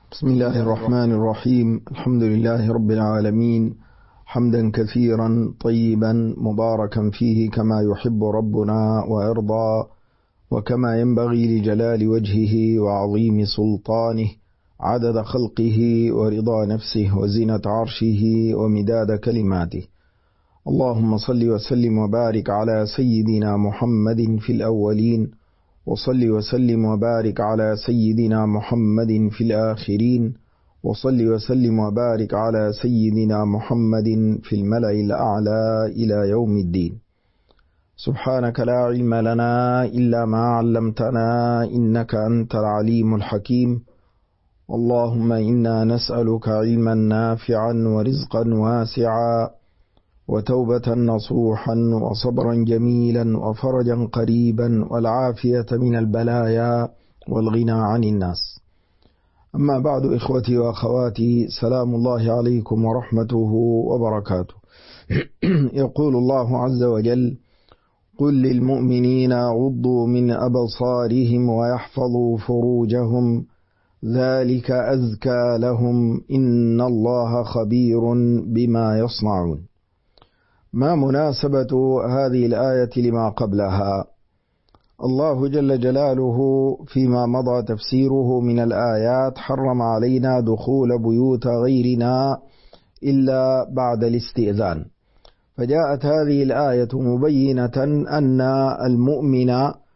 بسم الله الرحمن الرحيم. الحمد لله رب العالمين، حمدا كثيرا طيبا مباركا فيه كما يحب ربنا ويرضى، وكما ينبغي لجلال وجهه وعظيم سلطانه، عدد خلقه ورضا نفسه وزنة عرشه ومداد كلماته. اللهم صل وسلم وبارك على سيدنا محمد في الأولين، وصل وسلم وبارك على سيدنا محمد في الآخرين، وصل وسلم وبارك على سيدنا محمد في الملأ الأعلى إلى يوم الدين. سبحانك لا علم لنا إلا ما علمتنا إنك أنت العليم الحكيم. اللهم إنا نسألك علما نافعا ورزقا واسعا وتوبة نصوحا وصبرا جميلا وفرجا قريبا والعافية من البلايا والغنى عن الناس. أما بعد، إخوتي وأخواتي، سلام الله عليكم ورحمته وبركاته. يقول الله عز وجل: قل للمؤمنين يغضوا من أبصارهم ويحفظوا فروجهم ذلك أزكى لهم إن الله خبير بما يصنعون. ما مناسبة هذه الآية لما قبلها؟ الله جل جلاله فيما مضى تفسيره من الآيات حرم علينا دخول بيوت غيرنا إلا بعد الاستئذان، فجاءت هذه الآية مبينة أن المؤمن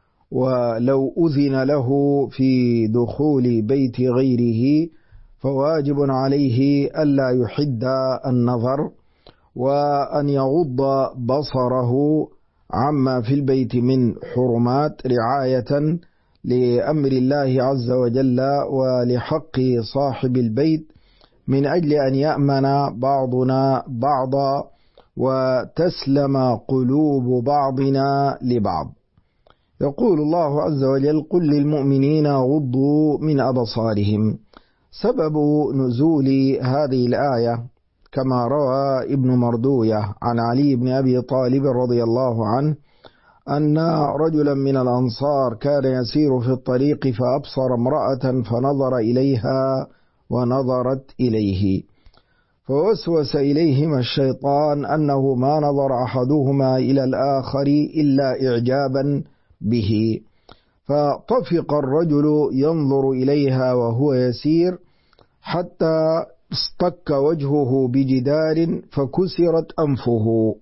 ولو أذن له في دخول بيت غيره فواجب عليه ألا يحد النظر، وأن يغض بصره عما في البيت من حرمات رعاية لأمر الله عز وجل ولحق صاحب البيت، من أجل أن يأمن بعضنا بعضا وتسلم قلوب بعضنا لبعض. يقول الله عز وجل: قل للمؤمنين يغضوا من أبصارهم. سبب نزول هذه الآية كما روى ابن مردوية عن علي بن أبي طالب رضي الله عنه أن رجلا من الأنصار كان يسير في الطريق فأبصر امرأة فنظر إليها ونظرت إليه، فوسوس إليهما الشيطان أنه ما نظر أحدهما إلى الآخر إلا إعجابا به، فطفق الرجل ينظر إليها وهو يسير حتى اصطك وجهه بجدار فكسرت أنفه،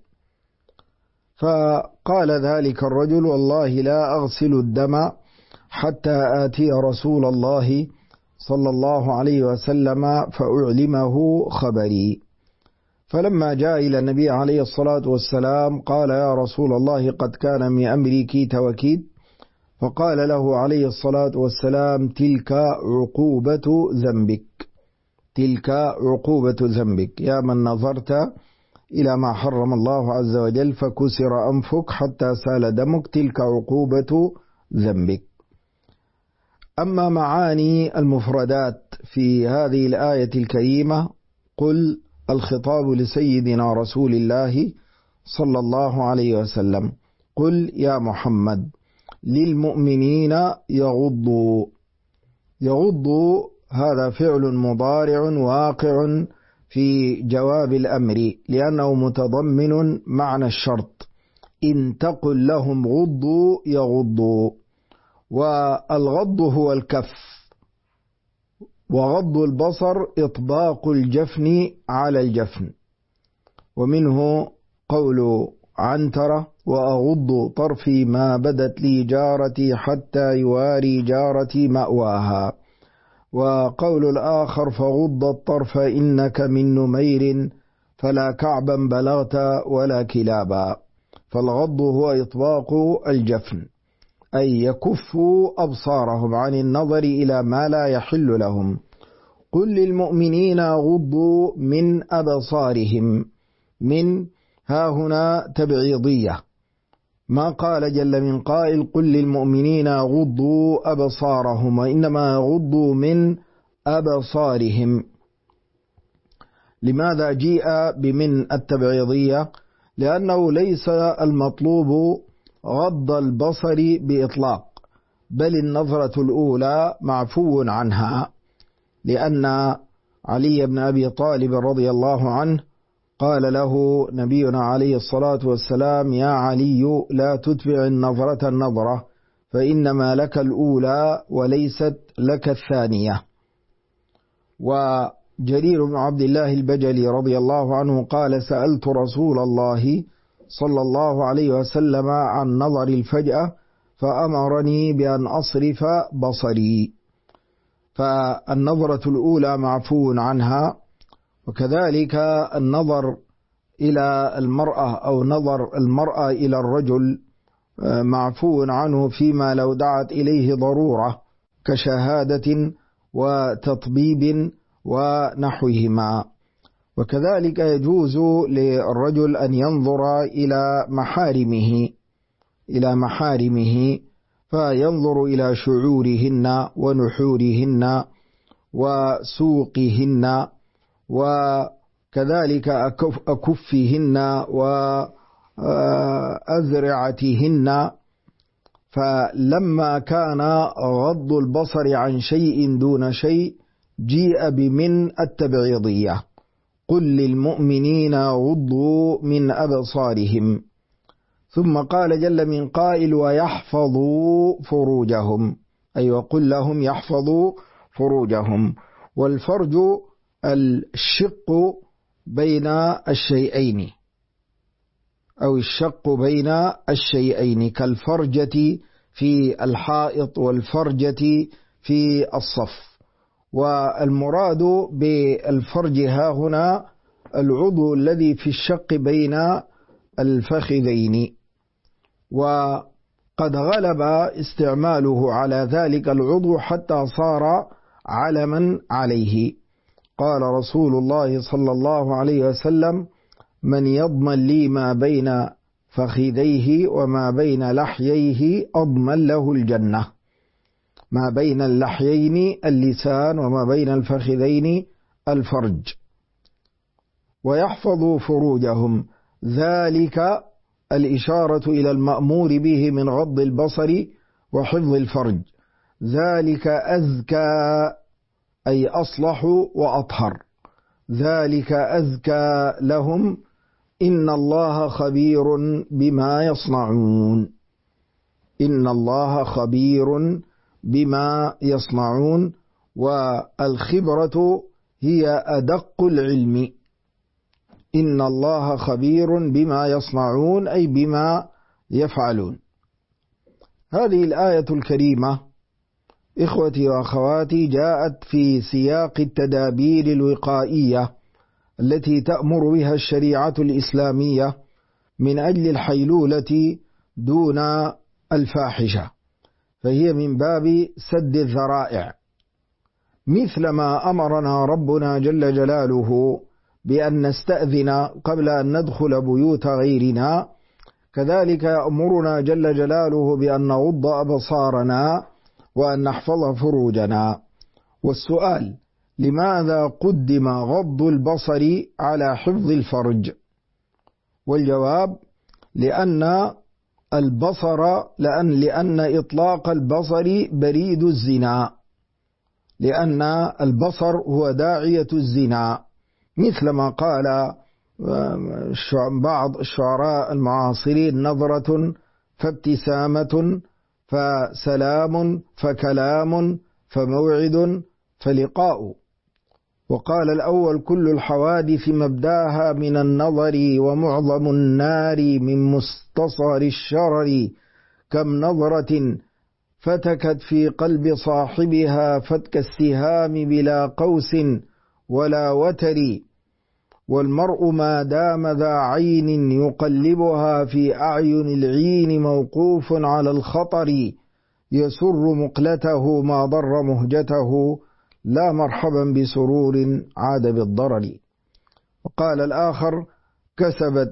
فقال ذلك الرجل: والله لا أغسل الدم حتى آتي رسول الله صلى الله عليه وسلم فأعلمه خبري. فلما جاء إلى النبي عليه الصلاة والسلام قال: يا رسول الله، قد كان من أمري كيت وكيت. فقال له عليه الصلاة والسلام: تلك عقوبة ذنبك، تلك عقوبة ذنبك، يا من نظرت إلى ما حرم الله عز وجل فكسر أنفك حتى سال دمك، تلك عقوبة ذنبك. أما معاني المفردات في هذه الآية الكريمة: قل الخطاب لسيدنا رسول الله صلى الله عليه وسلم، قل يا محمد للمؤمنين يغضوا. يغضوا هذا فعل مضارع واقع في جواب الأمر، لأنه متضمن معنى الشرط: إن تقل لهم غضوا يغضوا. والغض هو الكف، وغض البصر إطباق الجفن على الجفن، ومنه قول عنترة: وأغض طرفي ما بدت لي جارتي حتى يواري جارتي مأواها. وقول الآخر: فغض الطرف إنك من نمير فلا كعبا بلغت ولا كلابا. فالغض هو إطباق الجفن، أي يكفوا أبصارهم عن النظر إلى ما لا يحل لهم. قل للمؤمنين يغضوا من أبصارهم، من ها هنا تبعيضية، ما قال جل من قائل: قل للمؤمنين يغضوا أبصارهم، وإنما يغضوا من أبصارهم. لماذا جيء بمن التبعيضية؟ لأنه ليس المطلوب غض البصر بإطلاق، بل النظرة الأولى معفو عنها، لأن علي بن أبي طالب رضي الله عنه قال له نبينا عليه الصلاة والسلام: يا علي لا تتبع النظرة النظرة، فإنما لك الأولى وليست لك الثانية. وجرير بن عبد الله البجلي رضي الله عنه قال: سألت رسول الله صلى الله عليه وسلم عن نظر الفجأة فأمرني بأن أصرف بصري. فالنظرة الأولى معفو عنها، وكذلك النظر إلى المرأة أو نظر المرأة إلى الرجل معفو عنه فيما لو دعت إليه ضرورة كشهادة وتطبيب ونحوهما. وكذلك يجوز للرجل أن ينظر إلى محارمه فينظر إلى شعورهن ونحورهن وسوقهن وكذلك أكفهن وأذرعتهن. فلما كان غض البصر عن شيء دون شيء جيء بمن التبعيضية: قل للمؤمنين غضوا من أبصارهم. ثم قال جل من قائل: ويحفظوا فروجهم، أي وقل لهم يحفظوا فروجهم. والفرج الشق بين الشيئين أو الشق بين الشيئين، كالفرجة في الحائط والفرجة في الصف. والمراد بالفرج ها هنا العضو الذي في الشق بين الفخذين، وقد غلب استعماله على ذلك العضو حتى صار علما عليه. قال رسول الله صلى الله عليه وسلم: من يضمن لي ما بين فخذيه وما بين لحييه أضمن له الجنة. ما بين اللحيين اللسان وما بين الفخذين الفرج. ويحفظوا فروجهم، ذلك الإشارة إلى المأمور به من غض البصر وحفظ الفرج. ذلك أزكى أي أصلح وأطهر، ذلك أزكى لهم إن الله خبير بما يصنعون. إن الله خبير بما يصنعون. والخبرة هي أدق العلم. إن الله خبير بما يصنعون أي بما يفعلون. هذه الآية الكريمة إخوتي وأخواتي جاءت في سياق التدابير الوقائية التي تأمر بها الشريعة الإسلامية من أجل الحيلولة دون الفاحشة، فهي من باب سد الذرائع، مثلما أمرنا ربنا جل جلاله بأن نستأذن قبل أن ندخل بيوت غيرنا، كذلك يأمرنا جل جلاله بأن نغض أبصارنا وأن نحفظ فروجنا. والسؤال: لماذا قدم غض البصر على حفظ الفرج؟ والجواب: لأن إطلاق البصر بريد الزنا، لأن البصر هو داعية الزنا، مثلما قال بعض الشعراء المعاصرين: نظرة فابتسامة فسلام فكلام فموعد فلقاء. وقال الأول: كل الحوادث مبداها من النظر، ومعظم النار من مستصغر الشرر، كم نظرة فتكت في قلب صاحبها فتك السهام بلا قوس ولا وتر، والمرء ما دام ذا عين يقلبها في أعين العين موقوف على الخطر، يسر مقلته ما ضر مهجته، لا مرحبا بسرور عاد بالضرر. وقال الآخر: كسبت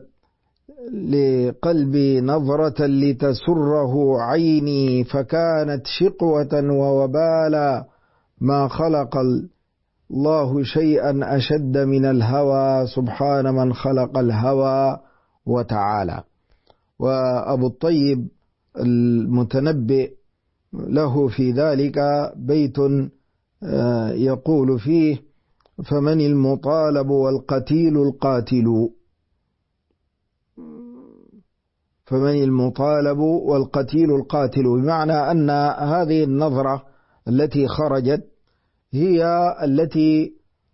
لقلبي نظرة لتسره عيني، فكانت شقوة ووبالا، ما خلق الله شيئا أشد من الهوى، سبحان من خلق الهوى وتعالى. وأبو الطيب المتنبئ له في ذلك بيت يقول فيه: فمن المطالب والقتيل القاتل. فمن المطالب والقتيل القاتل، بمعنى أن هذه النظرة التي خرجت هي التي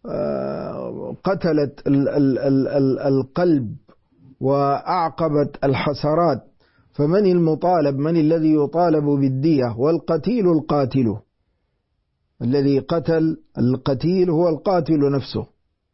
قتلت القلب وأعقبت الحسرات. فمن المطالب، من الذي يطالب بالدية؟ والقتيل القاتل، الذي قتل القتيل هو القاتل نفسه.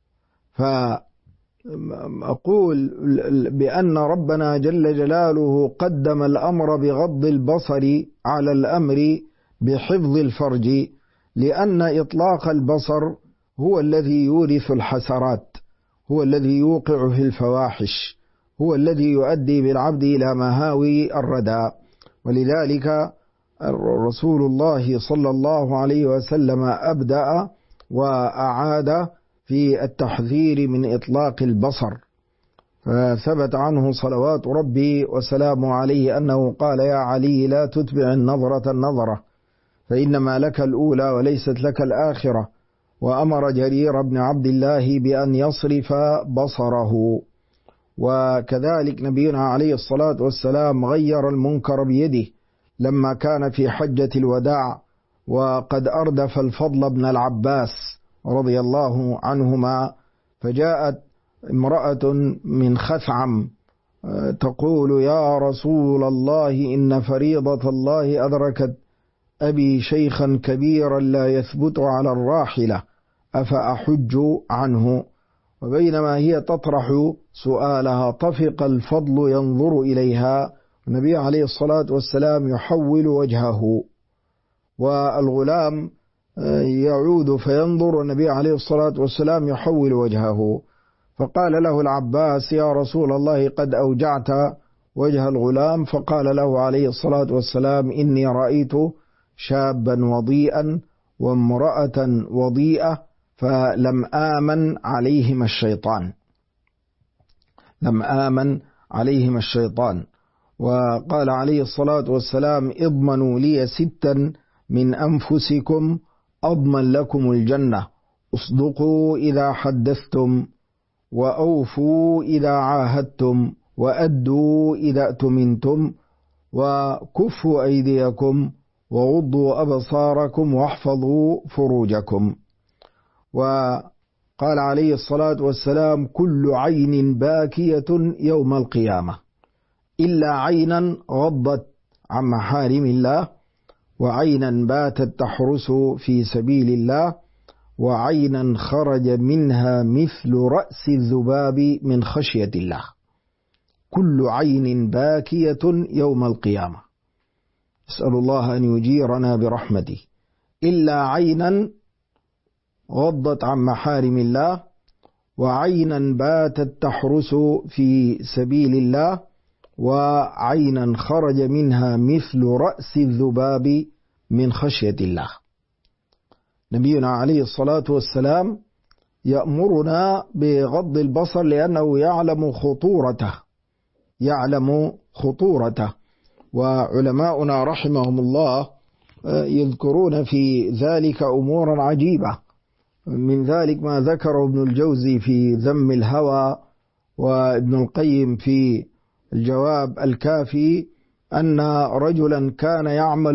فأقول بأن ربنا جل جلاله قدم الأمر بغض البصر على الأمر بحفظ الفرج، لأن إطلاق البصر هو الذي يورث الحسرات، هو الذي يوقع في الفواحش، هو الذي يؤدي بالعبد إلى مهاوي الردى. ولذلك رسول الله صلى الله عليه وسلم أبدأ وأعاد في التحذير من إطلاق البصر، فثبت عنه صلوات ربي وسلامه عليه أنه قال: يا علي لا تتبع النظرة النظرة، فإنما لك الأولى وليست لك الآخرة. وأمر جرير بن عبد الله بأن يصرف بصره. وكذلك نبينا عليه الصلاة والسلام غير المنكر بيده لما كان في حجة الوداع وقد أردف الفضل بن العباس رضي الله عنهما، فجاءت امرأة من خثعم تقول: يا رسول الله، إن فريضة الله أدركت أبي شيخا كبيرا لا يثبت على الراحلة، أفأحج عنه؟ وبينما هي تطرح سؤالها طفق الفضل ينظر إليها، النبي عليه الصلاة والسلام يحول وجهه، والغلام يعود فينظر، النبي عليه الصلاة والسلام يحول وجهه. فقال له العباس: يا رسول الله، قد أوجعت وجه الغلام. فقال له عليه الصلاة والسلام: إني رأيت شابا وضيئا وامرأة وضيئة، فلم آمن عليهم الشيطان، لم آمن عليهم الشيطان. وقال عليه الصلاة والسلام: اضمنوا لي 6 من أنفسكم أضمن لكم الجنة: اصدقوا إذا حدثتم، وأوفوا إذا عاهدتم، وأدوا إذا اؤتمنتم، وكفوا أيديكم، وغضوا أبصاركم، واحفظوا فروجكم. وقال عليه الصلاة والسلام: كل عين باكية يوم القيامة إلا عينا غضت عن محارم الله، وعينا باتت تحرس في سبيل الله، وعينا خرج منها مثل رأس الذباب من خشية الله. كل عين باكية يوم القيامة، أسأل الله أن يجيرنا برحمته، إلا عينا غضت عن محارم الله، وعينا باتت تحرس في سبيل الله، وعينا خرج منها مثل رأس الذباب من خشية الله. نبينا عليه الصلاة والسلام يأمرنا بغض البصر لأنه يعلم خطورته، يعلم خطورته. وعلماؤنا رحمهم الله يذكرون في ذلك أمورا عجيبة، من ذلك ما ذكره ابن الجوزي في ذم الهوى، وابن القيم في الجواب الكافي، أن رجلا كان يعمل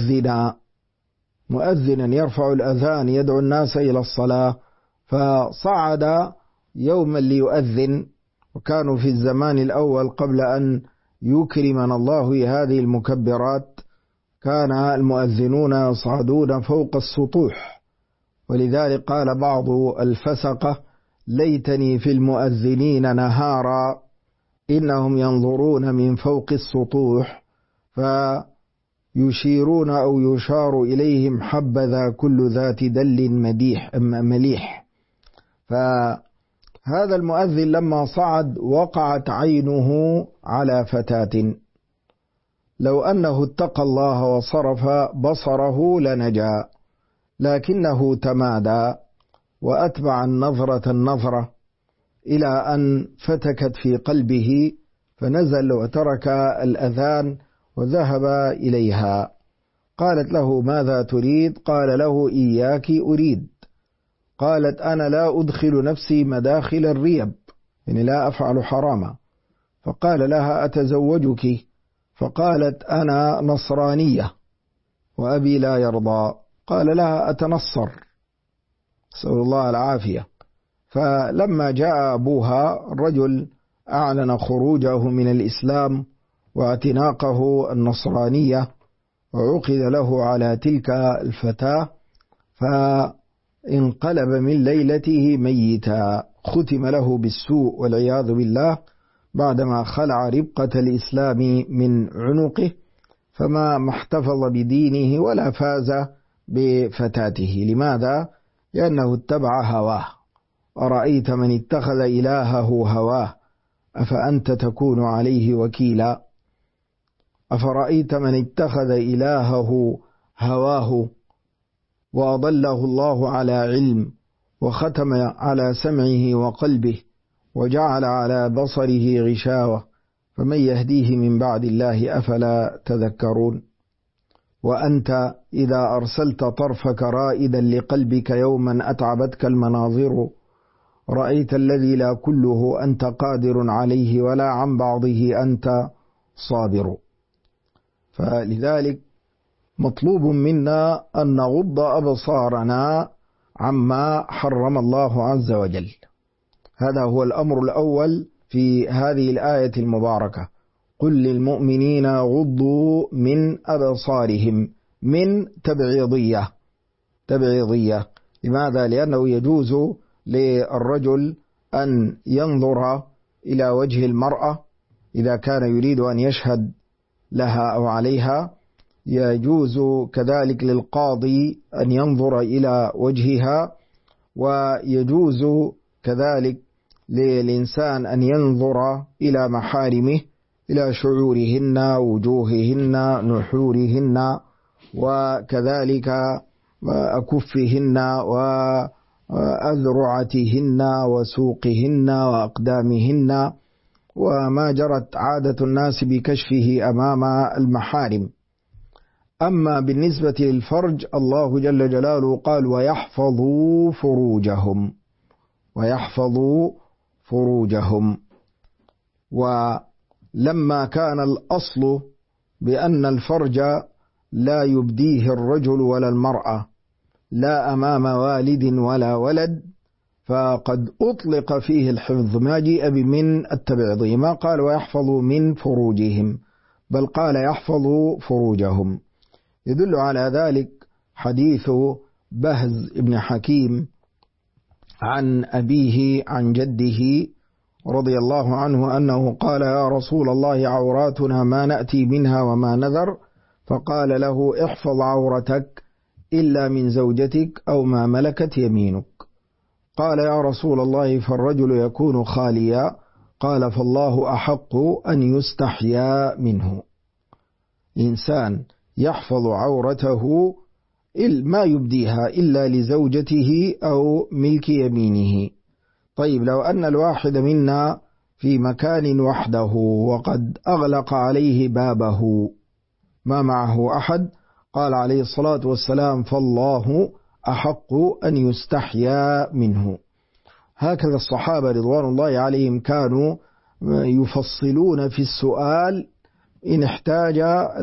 مؤذنا يرفع الأذان يدعو الناس إلى الصلاة، فصعد يوما ليؤذن، وكانوا في الزمان الأول قبل أن يكرمنا الله هذه المكبرات كان المؤذنون يصعدون فوق السطوح، ولذلك قال بعض الفسقة: ليتني في المؤذنين نهارا إنهم ينظرون من فوق السطوح فيشيرون أو يشار إليهم حبذا كل ذات دل مليح. فهذا المؤذن لما صعد وقعت عينه على فتاة، لو أنه اتقى الله وصرف بصره لنجا، لكنه تمادى وأتبع النظرة إلى أن فتكت في قلبه، فنزل وترك الأذان وذهب إليها. قالت له ماذا تريد؟ قال له إياك أريد. قالت أنا لا أدخل نفسي مداخل الريب، يعني لا أفعل حراما. فقال لها أتزوجك؟ فقالت أنا نصرانية وأبي لا يرضى. قال لها أتنصر؟ نسأل الله العافية. فلما جاء أبوها الرجل أعلن خروجه من الإسلام واعتناقه النصرانية، وعقد له على تلك الفتاة، فانقلب من ليلته ميتا، ختم له بالسوء والعياذ بالله بعدما خلع ربقة الإسلام من عنقه، فما احتفظ بدينه ولا فاز بفتاته. لماذا؟ لأنه اتبع هواه. أرأيت من اتخذ إلهه هواه أفأنت تكون عليه وكيلا؟ أفرأيت من اتخذ إلهه هواه وأضله الله على علم وختم على سمعه وقلبه وجعل على بصره غشاوة، فمن يهديه من بعد الله أفلا تذكرون؟ وأنت إذا أرسلت طرفك رائدا لقلبك يوما أتعبتك المناظر، رأيت الذي لا كله أنت قادر عليه ولا عن بعضه أنت صابر. فلذلك مطلوب منا أن نغض أبصارنا عما حرم الله عز وجل. هذا هو الأمر الأول في هذه الآية المباركة: قل للمؤمنين غضوا من أبصارهم. من تبعيضية. لماذا؟ لأنه يجوز للرجل أن ينظر إلى وجه المرأة إذا كان يريد أن يشهد لها أو عليها، يجوز كذلك للقاضي أن ينظر إلى وجهها، ويجوز كذلك للإنسان أن ينظر إلى محارمه، إلى شعورهن، وجوههن، نحورهن، وكذلك أكفهن وأذرعتهن وسوقهن وأقدامهن، وما جرت عادة الناس بكشفه أمام المحارم. أما بالنسبة للفرج الله جل جلاله قال ويحفظوا فروجهم. ولما كان الأصل بأن الفرج لا يبديه الرجل ولا المرأة لا أمام والد ولا ولد، فقد أطلق فيه الحفظ، ما جيء بمن التبعضي، ما قال ويحفظوا من فروجهم، بل قال يحفظوا فروجهم. يدل على ذلك حديث بهز بن حكيم عن أبيه عن جده رضي الله عنه أنه قال يا رسول الله عوراتنا ما نأتي منها وما نذر، فقال له احفظ عورتك إلا من زوجتك أو ما ملكت يمينك. قال يا رسول الله فالرجل يكون خاليا، قال فالله أحق أن يستحيا منه. إنسان يحفظ عورته ما يبديها إلا لزوجته أو ملك يمينه. طيب لو أن الواحد منا في مكان وحده وقد أغلق عليه بابه ما معه أحد، قال عليه الصلاة والسلام فالله أحق أن يستحيا منه. هكذا الصحابة رضوان الله عليهم كانوا يفصلون في السؤال إن احتاج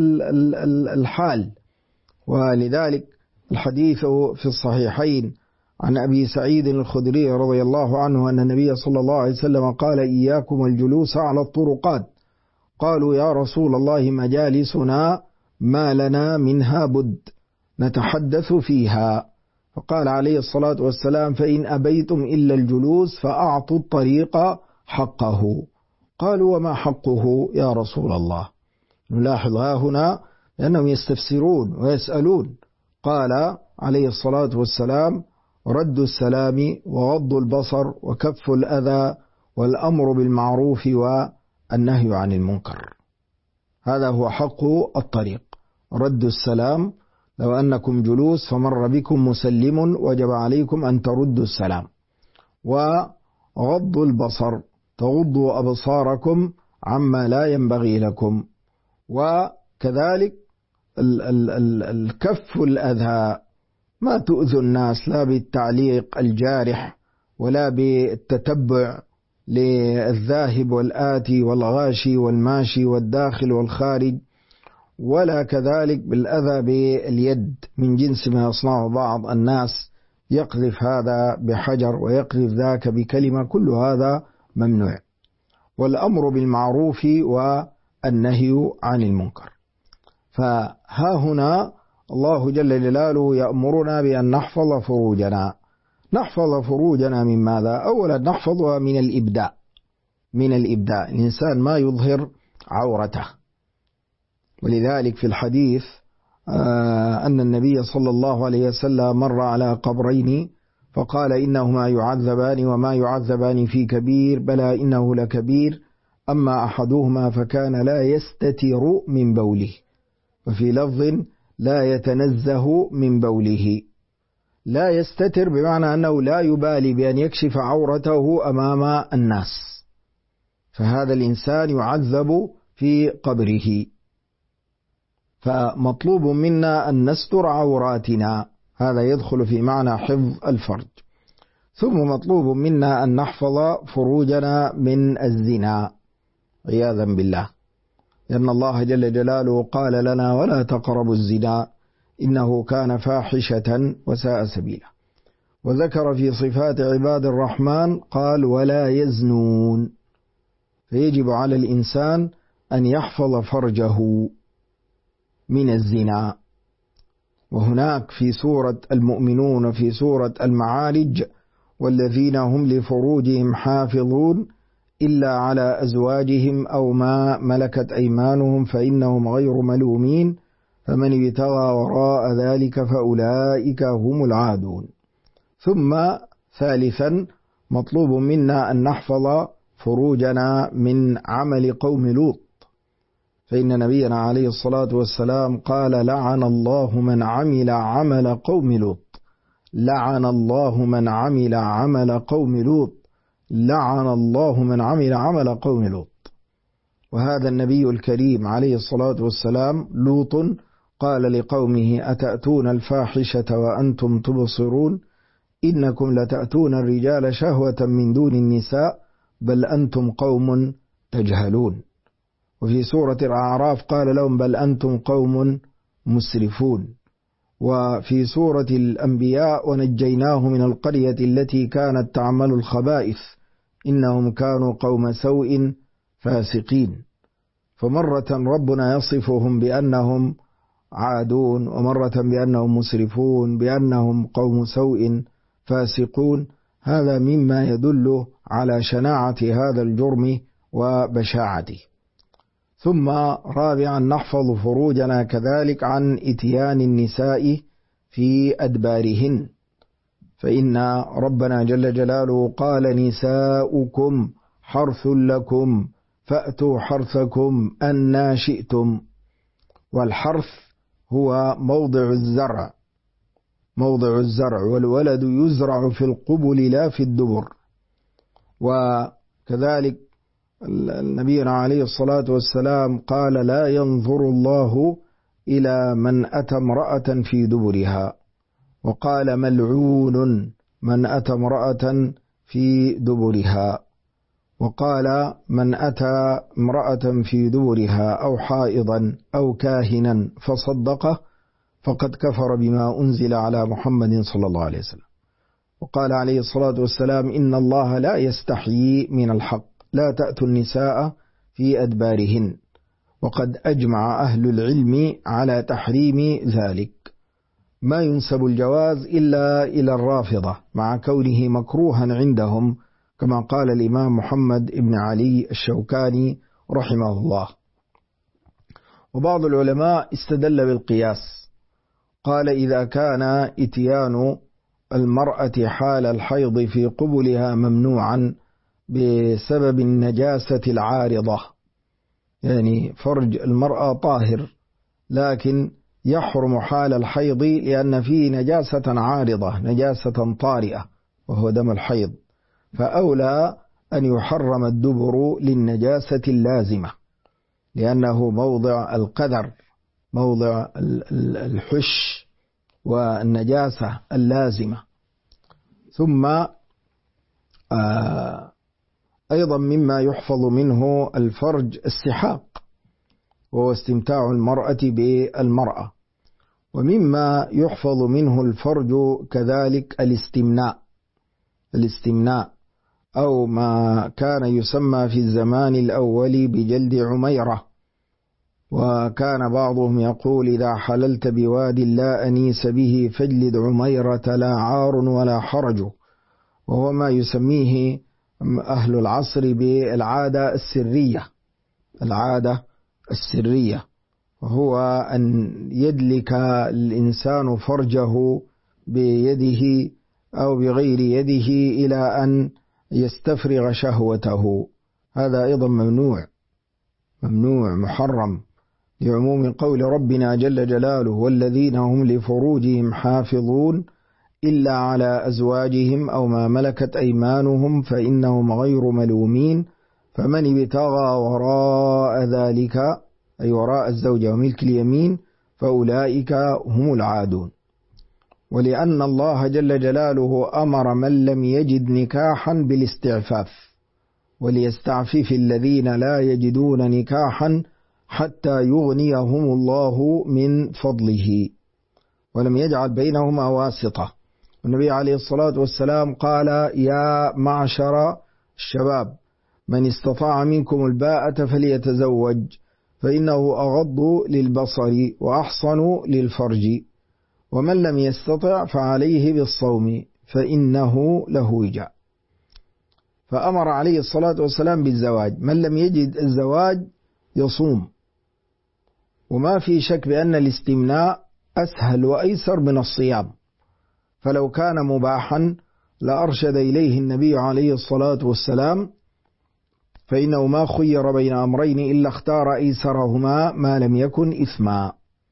الحال. ولذلك الحديث في الصحيحين عن أبي سعيد الخدري رضي الله عنه أن النبي صلى الله عليه وسلم قال إياكم الجلوس على الطرقات. قالوا يا رسول الله مجالسنا ما لنا منها بد نتحدث فيها. فقال عليه الصلاة والسلام فإن أبيتم إلا الجلوس فأعطوا الطريق حقه. قالوا وما حقه يا رسول الله؟ نلاحظ هنا لأنهم يستفسرون ويسألون. قال عليه الصلاة والسلام رد السلام وغض البصر وكف الأذى والأمر بالمعروف والنهي عن المنكر. هذا هو حق الطريق، رد السلام. لو أنكم جلوس فمر بكم مسلم وجب عليكم أن تردوا السلام. وغض البصر، تغضوا أبصاركم عما لا ينبغي لكم. وكذلك الكف الأذى، ما تؤذوا الناس لا بالتعليق الجارح ولا بالتتبع للذاهب والآتي والغاشي والماشي والداخل والخارج، ولا كذلك بالأذى باليد من جنس ما يصنع بعض الناس، يقذف هذا بحجر ويقذف ذاك بكلمة، كل هذا ممنوع. والأمر بالمعروف والنهي عن المنكر. فها هنا الله جل جلاله يأمرنا بأن نحفظ فروجنا. نحفظ فروجنا من ماذا؟ أولا نحفظها من الإبداء. من الإبداء، الإنسان ما يظهر عورته. ولذلك في الحديث أن النبي صلى الله عليه وسلم مر على قبرين فقال إنهما يعذبان وما يعذبان في كبير، بلى إنه لكبير، أما أحدهما فكان لا يستتر من بوله، وفي لفظ لا يتنزه من بوله. لا يستتر بمعنى أنه لا يبالي بأن يكشف عورته أمام الناس، فهذا الإنسان يعذب في قبره. فمطلوب منا أن نستر عوراتنا، هذا يدخل في معنى حفظ الفرج. ثم مطلوب منا أن نحفظ فروجنا من الزنا عياذا بالله، لأن الله جل جلاله قال لنا ولا تقربوا الزنا إنه كان فاحشة وساء سبيلا. وذكر في صفات عباد الرحمن قال ولا يزنون. فيجب على الإنسان أن يحفظ فرجه من الزنا. وهناك في سورة المؤمنون في سورة المعارج والذين هم لفروجهم حافظون إلا على أزواجهم أو ما ملكت أيمانهم فإنهم غير ملومين فمن ابتغى وراء ذلك فأولئك هم العادون. ثم ثالثا مطلوب منا أن نحفظ فروجنا من عمل قوم لوط، فإن نبينا عليه الصلاة والسلام قال لعن الله من عمل عمل قوم لوط، لعن الله من عمل عمل قوم لوط، لعن الله من عمل عمل قوم لوط. وهذا النبي الكريم عليه الصلاة والسلام لوط قال لقومه أتأتون الفاحشة وأنتم تبصرون إنكم لتأتون الرجال شهوة من دون النساء بل أنتم قوم تجهلون. وفي سورة الأعراف قال لهم بل أنتم قوم مسرفون. وفي سورة الأنبياء ونجيناه من القرية التي كانت تعمل الخبائث إنهم كانوا قوم سوء فاسقين. فمرة ربنا يصفهم بأنهم عادون، ومرة بأنهم مسرفون، بأنهم قوم سوء فاسقون. هذا مما يدل على شناعة هذا الجرم وبشاعته. ثم رابعا نحفظ فروجنا كذلك عن إتيان النساء في أدبارهن، فإن ربنا جل جلاله قال نساؤكم حرث لكم فأتوا حرثكم أنى شئتم. والحرث هو موضع الزرع، موضع الزرع، والولد يزرع في القبل لا في الدبر. وكذلك نبينا عليه الصلاة والسلام قال لا ينظر الله إلى من أتى امرأة في دبرها، وقال ملعون من أتى امرأة في دبرها، وقال من أتى امرأة في دبرها أو حائضا أو كاهنا فصدقه فقد كفر بما أنزل على محمد صلى الله عليه وسلم. وقال عليه الصلاة والسلام إن الله لا يستحيي من الحق لا تأتوا النساء في أدبارهن. وقد أجمع أهل العلم على تحريم ذلك، ما ينسب الجواز إلا إلى الرافضة مع كونه مكروها عندهم، كما قال الإمام محمد بن علي الشوكاني رحمه الله. وبعض العلماء استدل بالقياس، قال إذا كان إتيان المرأة حال الحيض في قبلها ممنوعا بسبب النجاسة العارضة، يعني فرج المرأة طاهر لكن يحرم حال الحيض لأن فيه نجاسة عارضة، نجاسة طارئة وهو دم الحيض، فأولى أن يحرم الدبر للنجاسة اللازمة لأنه موضع القذر، موضع الحش والنجاسة اللازمة. ثم أيضا مما يحفظ منه الفرج السحاق، وهو استمتاع المرأة بالمرأة. ومما يحفظ منه الفرج كذلك الاستمناء أو ما كان يسمى في الزمان الأول بجلد عميرة. وكان بعضهم يقول: إذا حللت بواد لا أنيس به فاجلد عميرة لا عار ولا حرج، وهو ما يسميه أهل العصر بالعادة السرية، وهو أن يدلك الإنسان فرجه بيده أو بغير يده إلى أن يستفرغ شهوته. هذا أيضا ممنوع محرم، لعموم قول ربنا جل جلاله: والذين هم لفروجهم حافظون إلا على أزواجهم أو ما ملكت أيمانهم فإنهم غير ملومين، فمن ابتغى وراء ذلك أي وراء الزوجة وملك اليمين فأولئك هم العادون. ولأن الله جل جلاله أمر من لم يجد نكاحا بالاستعفاف، وليستعفف الذين لا يجدون نكاحا حتى يغنيهم الله من فضله، ولم يجعل بينهما واسطة. النبي عليه الصلاة والسلام قال: يا معشر الشباب من استطاع منكم الباءة فليتزوج، فإنه أغض للبصر وأحصن للفرج، ومن لم يستطع فعليه بالصوم فإنه له وجاء. فأمر عليه الصلاة والسلام بالزواج، من لم يجد الزواج يصوم. وما في شك بأن الاستمناء أسهل وأيسر من الصيام، فلو كان مباحا لأرشد إليه النبي عليه الصلاة والسلام، فإنه ما خير بين أمرين إلا اختار أيسرهما ما لم يكن إثما.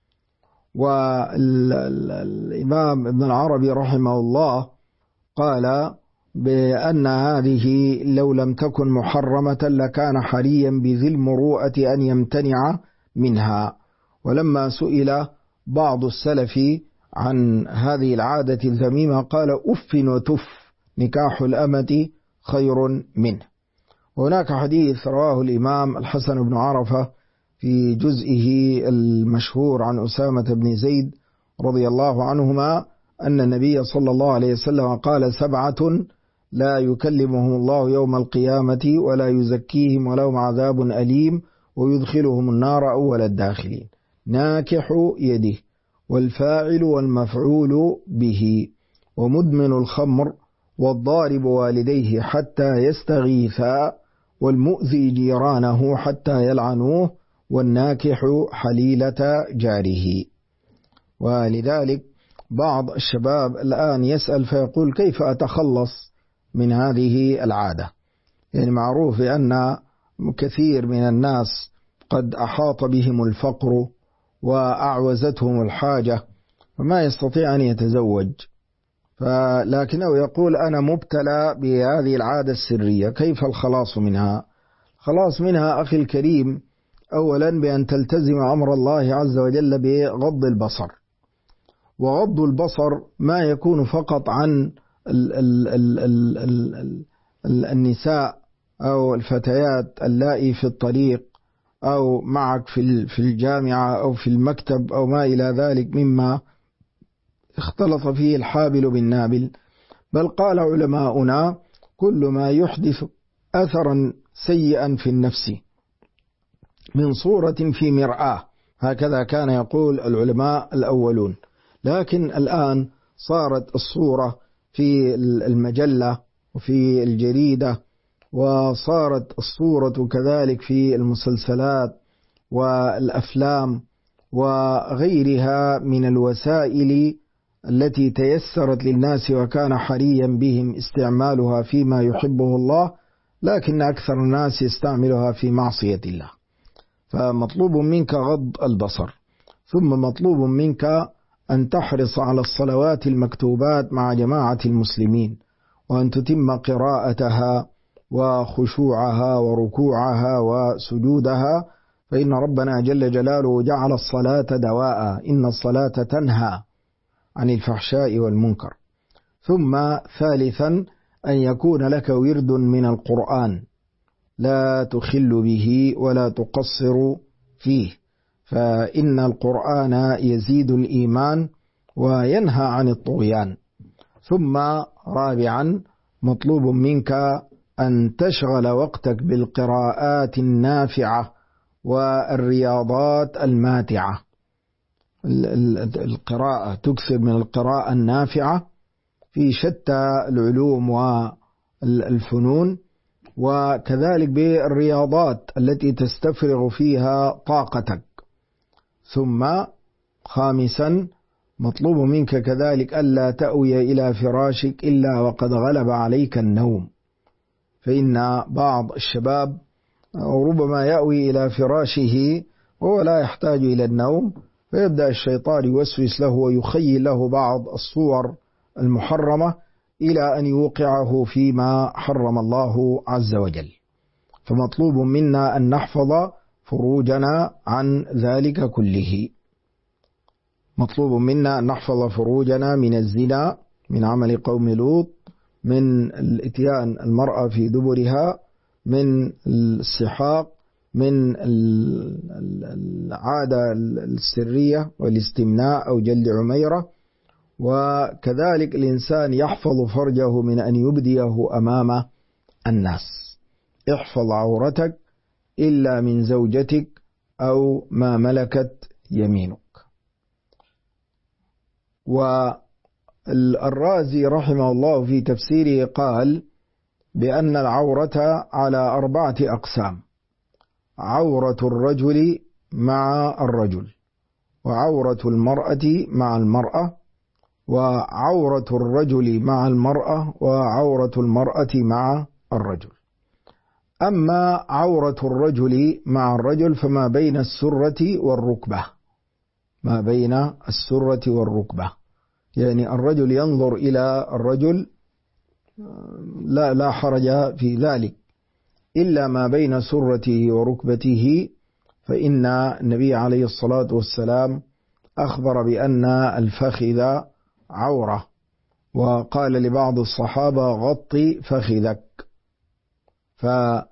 والإمام ابن العربي رحمه الله قال بأن هذه لو لم تكن محرمة لكان حريا بذي المروءة أن يمتنع منها. ولما سئل بعض السلف عن هذه العادة الذميمة قال: أف وتف، نكاح الأمة خير منه. وهناك حديث رواه الإمام الحسن بن عرفة في جزئه المشهور عن أسامة بن زيد رضي الله عنهما أن النبي صلى الله عليه وسلم قال: 7 لا يكلمهم الله يوم القيامة ولا يزكيهم ولهم عذاب أليم ويدخلهم النار أول الداخلين: ناكح يده، والفاعل والمفعول به، ومدمن الخمر، والضارب والديه حتى يستغيثا، والمؤذي جيرانه حتى يلعنوه، والناكح حليلة جاره. ولذلك بعض الشباب الآن يسأل فيقول: كيف أتخلص من هذه العادة؟ يعني معروف أن كثير من الناس قد أحاط بهم الفقر وأعوزتهم الحاجة فما يستطيع أن يتزوج، لكنه يقول: أنا مبتلى بهذه العادة السرية، كيف الخلاص منها؟ الخلاص منها أخي الكريم أولا بأن تلتزم أمر الله عز وجل بغض البصر. وغض البصر ما يكون فقط عن النساء أو الفتيات اللائي في الطريق أو معك في الجامعة أو في المكتب أو ما إلى ذلك مما اختلط فيه الحابل بالنابل، بل قال علماؤنا: كل ما يحدث أثرا سيئا في النفس من صورة في مرآة، هكذا كان يقول العلماء الأولون. لكن الآن صارت الصورة في المجلة وفي الجريدة، وصارت الصورة كذلك في المسلسلات والأفلام وغيرها من الوسائل التي تيسرت للناس وكان حريا بهم استعمالها فيما يحبه الله، لكن أكثر الناس يستعملها في معصية الله. فمطلوب منك غض البصر، ثم مطلوب منك أن تحرص على الصلوات المكتوبات مع جماعة المسلمين، وأن تتم قراءتها وخشوعها وركوعها وسجودها، فإن ربنا جل جلاله جعل الصلاة دواء، إن الصلاة تنهى عن الفحشاء والمنكر. ثم ثالثا أن يكون لك ورد من القرآن لا تخل به ولا تقصر فيه، فإن القرآن يزيد الإيمان وينهى عن الطغيان. ثم رابعا مطلوب منك أن تشغل وقتك بالقراءات النافعة والرياضات الماتعة. القراءة تكثر من القراءة النافعة في شتى العلوم والفنون، وكذلك بالرياضات التي تستفرغ فيها طاقتك. ثم خامسا مطلوب منك كذلك ألا تأوي إلى فراشك إلا وقد غلب عليك النوم، فإن بعض الشباب ربما يأوي إلى فراشه وهو لا يحتاج إلى النوم، فيبدأ الشيطان يوسوس له ويخيل له بعض الصور المحرمة إلى أن يوقعه فيما حرم الله عز وجل. فمطلوب منا أن نحفظ فروجنا عن ذلك كله. مطلوب منا أن نحفظ فروجنا من الزنا، من عمل قوم لوط، من الإتيان المرأة في دبرها، من السحاق، من العادة السرية والاستمناء أو جلد عميرة. وكذلك الإنسان يحفظ فرجه من أن يبديه أمام الناس. احفظ عورتك إلا من زوجتك أو ما ملكت يمينك. والرازي رحمه الله في تفسيره قال بأن العورة على 4 أقسام: عورة الرجل مع الرجل، وعورة المرأة مع المرأة، وعورة الرجل مع المرأة، وعورة المرأة مع الرجل. أما عورة الرجل مع الرجل فما بين السرة والركبة، ما بين السرة والركبة، يعني الرجل ينظر إلى الرجل لا حرج في ذلك، إلا ما بين سرته وركبته، فإن النبي عليه الصلاة والسلام أخبر بأن الفخذ عورة، وقال لبعض الصحابة غطي فخذك. فهذه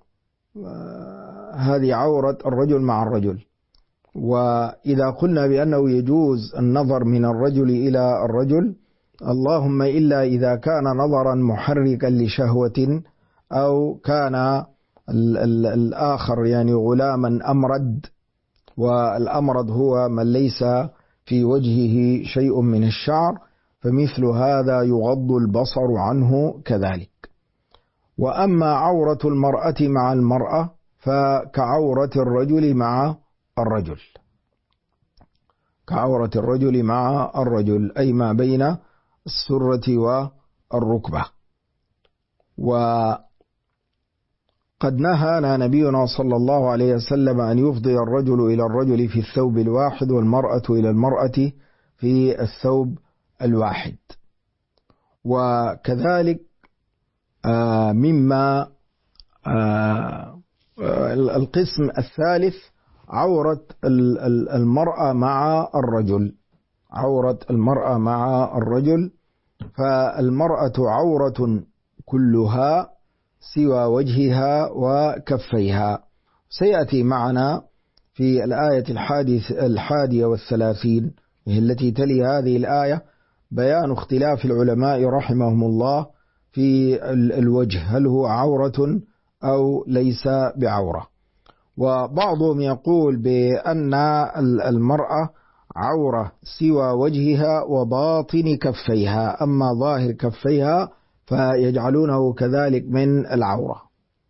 عورة الرجل مع الرجل. وإذا قلنا بأنه يجوز النظر من الرجل إلى الرجل، اللهم إلا إذا كان نظرا محركا لشهوة، أو كان الآخر يعني غلاما أمرد، والأمرد هو من ليس في وجهه شيء من الشعر، فمثل هذا يغض البصر عنه كذلك. وأما عورة المرأة مع المرأة فكعورة الرجل مع الرجل، كعورة الرجل مع الرجل، أي ما بين السرة والركبة. وقد نهانا نبينا صلى الله عليه وسلم أن يفضي الرجل إلى الرجل في الثوب الواحد، والمرأة إلى المرأة في الثوب الواحد. وكذلك مما القسم الثالث عورة المرأة مع الرجل، عورة المرأة مع الرجل، فالمرأة عورة كلها سوى وجهها وكفيها. سيأتي معنا في الآية 31 التي تلي هذه الآية بيان اختلاف العلماء رحمهم الله في الوجه، هل هو عورة أو ليس بعورة. وبعضهم يقول بأن المرأة عورة سوى وجهها وباطن كفيها، أما ظاهر كفيها فيجعلونه كذلك من العورة.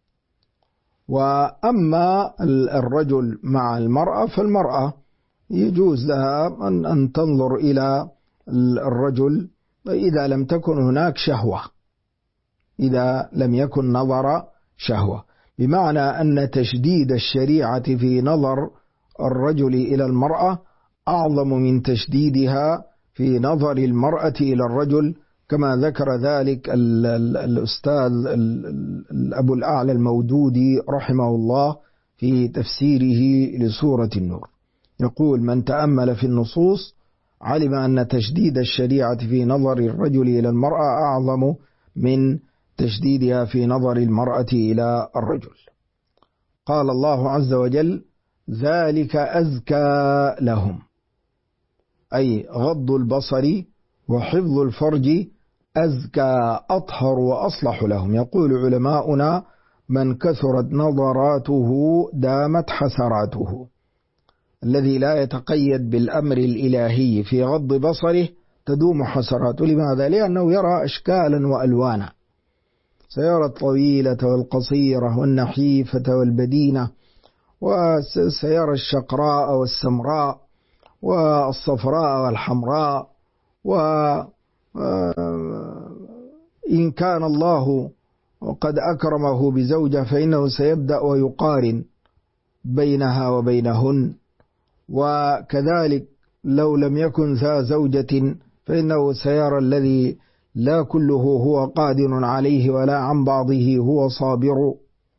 وأما الرجل مع المرأة فالمرأة يجوز لها أن تنظر إلى الرجل إذا لم تكن هناك شهوة، إذا لم يكن نظر شهوة، بمعنى أن تشديد الشريعة في نظر الرجل إلى المرأة أعظم من تشديدها في نظر المرأة إلى الرجل، كما ذكر ذلك الأستاذ أبو الأعلى المودودي رحمه الله في تفسيره لسورة النور، يقول: من تأمل في النصوص علم أن تشديد الشريعة في نظر الرجل إلى المرأة أعظم من تشديدها في نظر المرأة إلى الرجل. قال الله عز وجل: ذلك أزكى لهم، أي غض البصر وحفظ الفرج أزكى أطهر وأصلح لهم. يقول علماؤنا: من كثرت نظراته دامت حسراته. الذي لا يتقيد بالأمر الإلهي في غض بصره تدوم حسراته. لماذا؟ لأنه يرى أشكالا وألوانا، سيرى الطويلة والقصيرة والنحيفة والبدينة، وسيرى الشقراء والسمراء والصفراء والحمراء. وإن كان الله قد أكرمه بزوجة فإنه سيبدأ ويقارن بينها وبينهن، وكذلك لو لم يكن ذا زوجة فإنه سيرى الذي لا كله هو قادر عليه ولا عن بعضه هو صابر،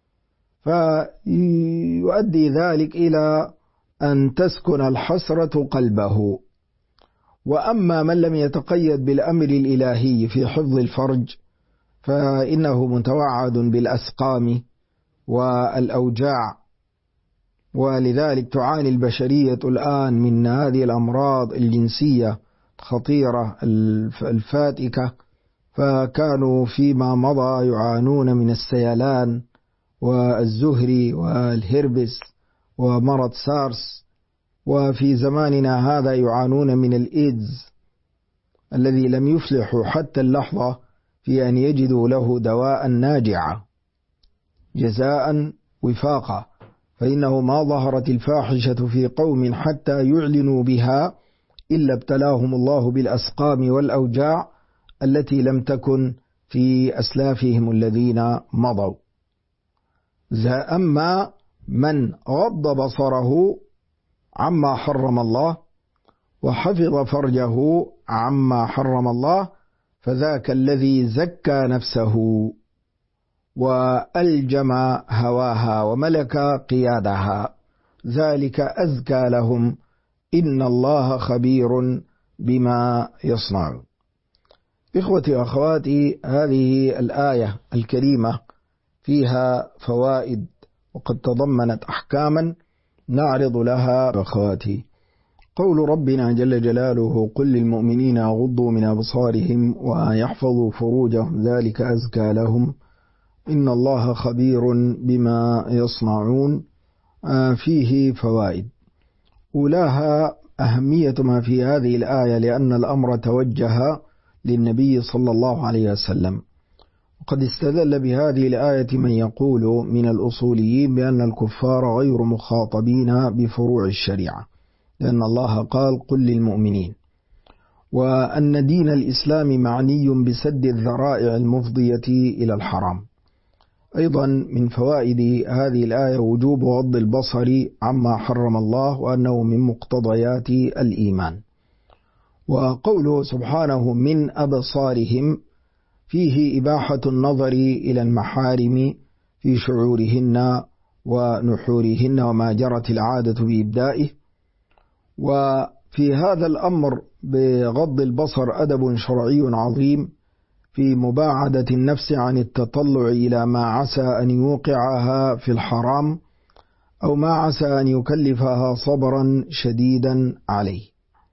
فيؤدي ذلك إلى أن تسكن الحسرة قلبه. وأما من لم يتقيد بالأمر الإلهي في حفظ الفرج فإنه متوعد بالأسقام والأوجاع، ولذلك تعاني البشرية الآن من هذه الأمراض الجنسية الخطيرة الفاتكة. فكانوا فيما مضى يعانون من السيلان والزهري والهربس ومرض سارس، وفي زماننا هذا يعانون من الإيدز الذي لم يفلحوا حتى اللحظة في أن يجدوا له دواء ناجعا جزاء وفاقا، فإنه ما ظهرت الفاحشة في قوم حتى يعلنوا بها إلا ابتلاهم الله بالأسقام والأوجاع التي لم تكن في أسلافهم الذين مضوا. أما من غض بصره عما حرم الله وحفظ فرجه عما حرم الله فذاك الذي زكى نفسه وألجم هواها وملك قيادها، ذلك أزكى لهم إن الله خبير بما يصنعون. إخوتي وأخواتي، هذه الآية الكريمة فيها فوائد وقد تضمنت أحكاما نعرض لها. أخواتي، قول ربنا جل جلاله: قل للمؤمنين يغضوا من أبصارهم ويحفظوا فروجهم ذلك أزكى لهم إن الله خبير بما يصنعون، فيه فوائد. أولاها أهمية ما في هذه الآية، لأن الأمر توجه للنبي صلى الله عليه وسلم. وقد استدل بهذه الآية من يقول من الأصوليين بأن الكفار غير مخاطبين بفروع الشريعة، لأن الله قال: قل للمؤمنين، وأن دين الإسلام معني بسد الذرائع المفضية إلى الحرام. أيضا من فوائد هذه الآية وجوب غض البصر عما حرم الله، وأنه من مقتضيات الإيمان. وقوله سبحانه من أبصارهم فيه إباحة النظر إلى المحارم في شعورهن ونحورهن وما جرت العادة بإبدائه. وفي هذا الأمر بغض البصر أدب شرعي عظيم في مباعدة النفس عن التطلع إلى ما عسى أن يوقعها في الحرام أو ما عسى أن يكلفها صبرا شديدا عليه.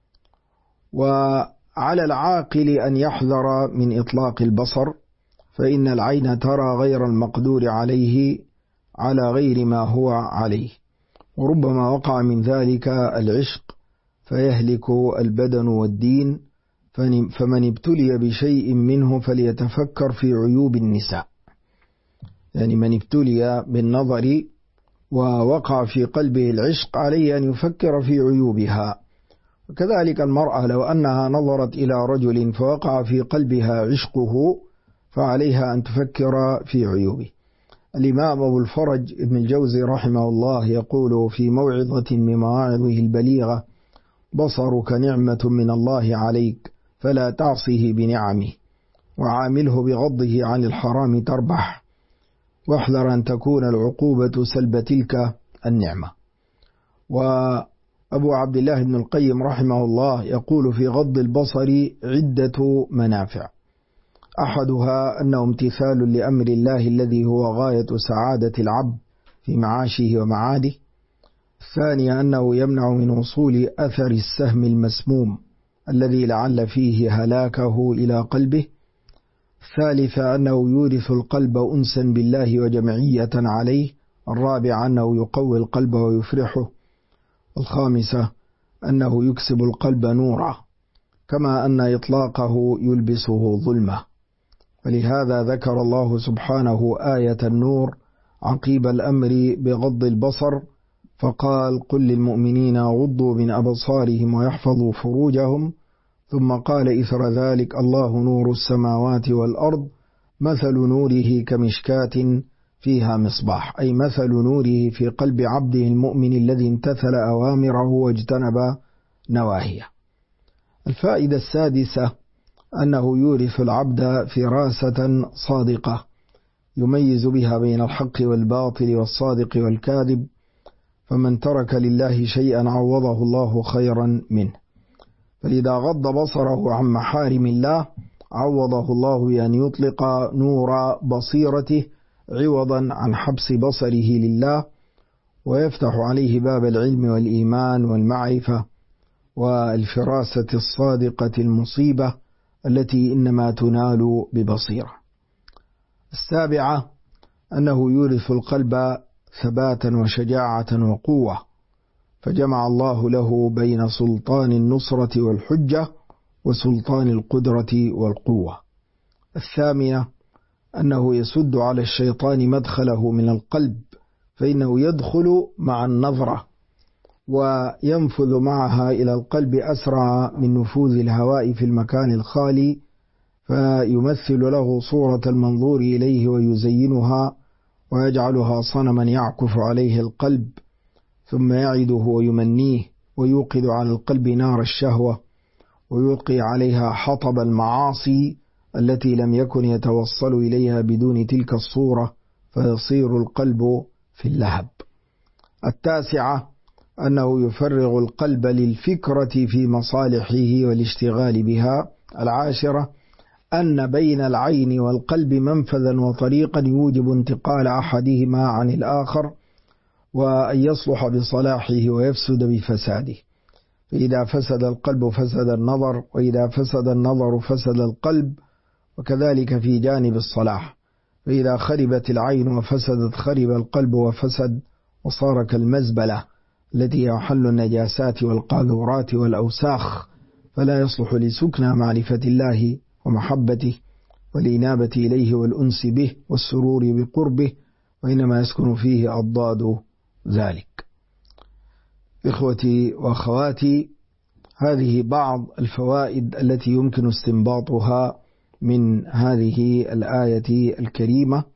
وعلى العاقل أن يحذر من إطلاق البصر، فإن العين ترى غير المقدور عليه على غير ما هو عليه، وربما وقع من ذلك العشق فيهلك البدن والدين. فمن ابتلي بشيء منه فليتفكر في عيوب النساء، يعني من ابتلي بالنظر ووقع في قلبه العشق عليه أن يفكر في عيوبها. وكذلك المرأة لو أنها نظرت إلى رجل فوقع في قلبها عشقه فعليها أن تفكر في عيوبه. الإمام أبو الفرج ابن الجوزي رحمه الله يقول في موعظة من مواعظه البليغة: بصرك نعمة من الله عليك فلا تعصه بنعمه، وعامله بغضه عن الحرام تربح، واحذر أن تكون العقوبة سلب تلك النعمة. وأبو عبد الله بن القيم رحمه الله يقول في غض البصر عدة منافع، أحدها أنه امتثال لأمر الله الذي هو غاية سعادة العبد في معاشه ومعاده. الثانية أنه يمنع من وصول أثر السهم المسموم الذي لعل فيه هلاكه إلى قلبه. الثالثة أنه يورث القلب أنسا بالله وجمعية عليه. الرابعة أنه يقوي القلب ويفرحه. الخامسة أنه يكسب القلب نورا، كما أن إطلاقه يلبسه ظلمة. ولهذا ذكر الله سبحانه آية النور عقيب الأمر بغض البصر، فقال: قل للمؤمنين يغضوا من أبصارهم ويحفظوا فروجهم، ثم قال إثر ذلك: الله نور السماوات والأرض مثل نوره كمشكاة فيها مصباح، أي مثل نوره في قلب عبده المؤمن الذي امتثل أوامره واجتنب نواهيه. الفائدة السادسة أنه يورث العبد فراسة صادقة يميز بها بين الحق والباطل والصادق والكاذب، فمن ترك لله شيئا عوضه الله خيرا منه. فإذا غض بصره عن محارم الله عوضه الله بأن يطلق نور بصيرته عوضا عن حبس بصره لله، ويفتح عليه باب العلم والإيمان والمعرفة والفراسة الصادقة المصيبة التي إنما تنال ببصيرة. السابعة أنه يورث القلب ثباتا وشجاعة وقوة، فجمع الله له بين سلطان النصرة والحجة وسلطان القدرة والقوة. الثامنة أنه يسد على الشيطان مدخله من القلب، فإنه يدخل مع النظرة وينفذ معها إلى القلب أسرع من نفوذ الهواء في المكان الخالي، فيمثل له صورة المنظور إليه ويزينها ويجعلها صنما يعكف عليه القلب، ثم يعده ويمنيه ويوقد على القلب نار الشهوة ويلقي عليها حطب المعاصي التي لم يكن يتوصل إليها بدون تلك الصورة، فيصير القلب في اللهب. التاسعة أنه يفرغ القلب للفكرة في مصالحه والاشتغال بها. العاشرة أن بين العين والقلب منفذا وطريقا يوجب انتقال أحدهما عن الآخر، وأن يصلح بصلاحه ويفسد بفساده. فإذا فسد القلب فسد النظر، وإذا فسد النظر فسد القلب، وكذلك في جانب الصلاح. فإذا خربت العين وفسدت خرب القلب وفسد، وصار كالمزبلة التي يحل النجاسات والقاذورات والأوساخ، فلا يصلح لسكنى معرفة الله ومحبته والإنابة إليه والأنس به والسرور بقربه، وإنما يسكن فيه أضداد ذلك. إخوتي وأخواتي، هذه بعض الفوائد التي يمكن استنباطها من هذه الآية الكريمة.